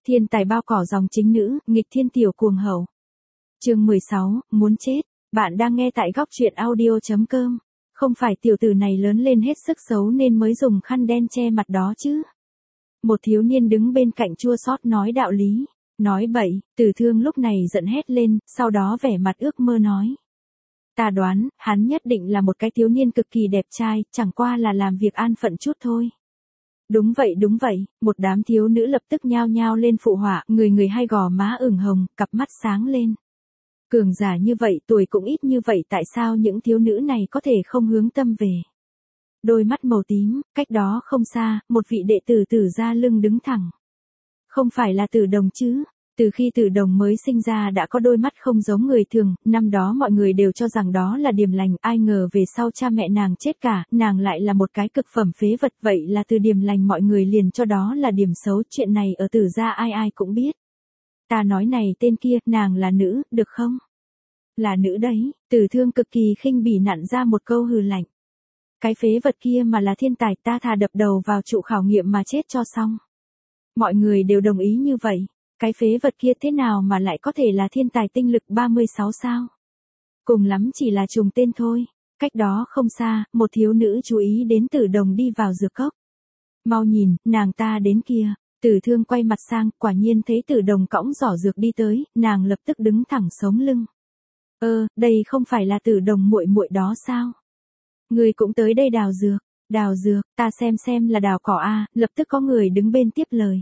Thiên tài bao cỏ dòng chính nữ, nghịch thiên tiểu cuồng hậu. Chương 16, muốn chết. Bạn đang nghe tại góc truyện audio.com. Không phải tiểu tử này lớn lên hết sức xấu nên mới dùng khăn đen che mặt đó chứ. Một thiếu niên đứng bên cạnh chua xót nói đạo lý. Nói bậy, Tử Thương lúc này giận hét lên, sau đó vẻ mặt ước mơ nói. Ta đoán, hắn nhất định là một cái thiếu niên cực kỳ đẹp trai, chẳng qua là làm việc an phận chút thôi. Đúng vậy, một đám thiếu nữ lập tức nhao nhao lên phụ họa, người hay gò má ửng hồng, cặp mắt sáng lên. Cường giả như vậy, tuổi cũng ít như vậy, tại sao những thiếu nữ này có thể không hướng tâm về? Đôi mắt màu tím, cách đó không xa, một vị đệ tử Tử Gia lưng đứng thẳng. Không phải là Tử Đồng chứ? Từ khi Tử Đồng mới sinh ra đã có đôi mắt không giống người thường, năm đó mọi người đều cho rằng đó là điềm lành, ai ngờ về sau cha mẹ nàng chết cả, nàng lại là một cái cực phẩm phế vật, vậy là từ điềm lành mọi người liền cho đó là điểm xấu, chuyện này ở Tử Gia ai ai cũng biết. Ta nói này tên kia, nàng là nữ, được không? Là nữ đấy, Tử Thương cực kỳ khinh bỉ nặn ra một câu hừ lạnh. Cái phế vật kia mà là thiên tài, ta thà đập đầu vào trụ khảo nghiệm mà chết cho xong. Mọi người đều đồng ý như vậy. Cái phế vật kia thế nào mà lại có thể là thiên tài tinh lực 36 sao? Cùng lắm chỉ là trùng tên thôi. Cách đó không xa, một thiếu nữ chú ý đến Tử Đồng đi vào dược cốc. Mau nhìn, nàng ta đến kia. Tử Thương quay mặt sang, quả nhiên thấy Tử Đồng cõng giỏ dược đi tới, nàng lập tức đứng thẳng sống lưng. Đây không phải là Tử Đồng muội muội đó sao? Người cũng tới đây đào dược. Đào dược, ta xem là đào cỏ a, lập tức có người đứng bên tiếp lời.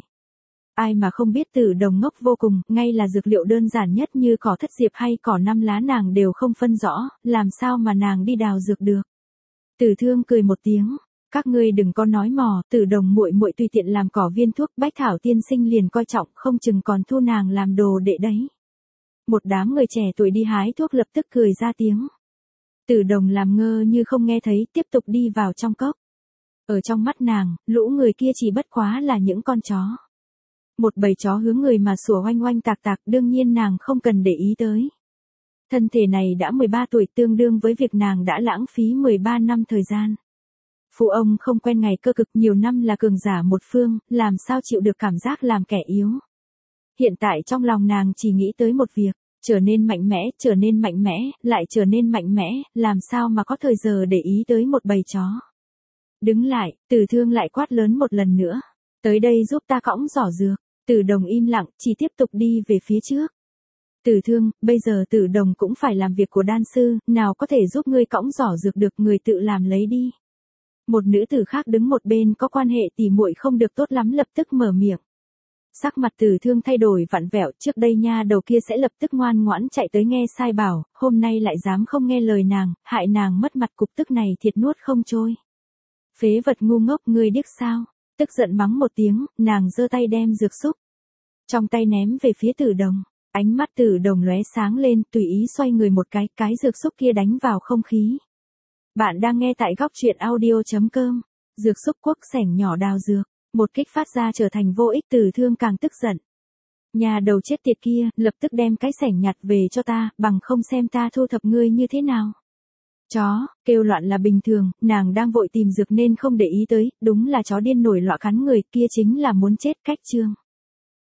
Ai mà không biết Tử Đồng ngốc vô cùng, ngay là dược liệu đơn giản nhất như cỏ thất diệp hay cỏ năm lá nàng đều không phân rõ, làm sao mà nàng đi đào dược được. Tử Thương cười một tiếng, các ngươi đừng có nói mò, Tử Đồng muội muội tùy tiện làm cỏ viên thuốc, Bách Thảo tiên sinh liền coi trọng, không chừng còn thu nàng làm đồ đệ đấy. Một đám người trẻ tuổi đi hái thuốc lập tức cười ra tiếng. Tử Đồng làm ngơ như không nghe thấy, tiếp tục đi vào trong cốc. Ở trong mắt nàng, lũ người kia chỉ bất quá là những con chó. Một bầy chó hướng người mà sủa oanh oanh tạc tạc, đương nhiên nàng không cần để ý tới. Thân thể này đã 13 tuổi, tương đương với việc nàng đã lãng phí 13 năm thời gian. Phụ ông không quen ngày cơ cực, nhiều năm là cường giả một phương, làm sao chịu được cảm giác làm kẻ yếu. Hiện tại trong lòng nàng chỉ nghĩ tới một việc, trở nên mạnh mẽ, lại trở nên mạnh mẽ, làm sao mà có thời giờ để ý tới một bầy chó. Đứng lại, Tử Thương lại quát lớn một lần nữa. Tới đây giúp ta cõng giỏ dược. Tử Đồng im lặng, chỉ tiếp tục đi về phía trước. Tử Thương, bây giờ Tử Đồng cũng phải làm việc của đan sư, nào có thể giúp ngươi cõng giỏ dược được, người tự làm lấy đi. Một nữ tử khác đứng một bên có quan hệ tỉ muội không được tốt lắm lập tức mở miệng. Sắc mặt Tử Thương thay đổi vặn vẹo, trước đây nha đầu kia sẽ lập tức ngoan ngoãn chạy tới nghe sai bảo, hôm nay lại dám không nghe lời nàng, hại nàng mất mặt, cục tức này thiệt nuốt không trôi. Phế vật ngu ngốc, ngươi điếc sao? Tức giận mắng một tiếng, nàng giơ tay đem dược xúc trong tay ném về phía Tử Đồng. Ánh mắt Tử Đồng lóe sáng lên, tùy ý xoay người một cái dược xúc kia đánh vào không khí. Bạn đang nghe tại góc truyện audio.com. Dược xúc quốc sẻng nhỏ đào dược, một kích phát ra trở thành vô ích. Tử Thương càng tức giận. Nhà đầu chết tiệt kia, lập tức đem cái sẻng nhặt về cho ta, bằng không xem ta thu thập ngươi như thế nào. Chó, kêu loạn là bình thường, nàng đang vội tìm dược nên không để ý tới, đúng là chó điên nổi lọ cắn người, kia chính là muốn chết. Cách chương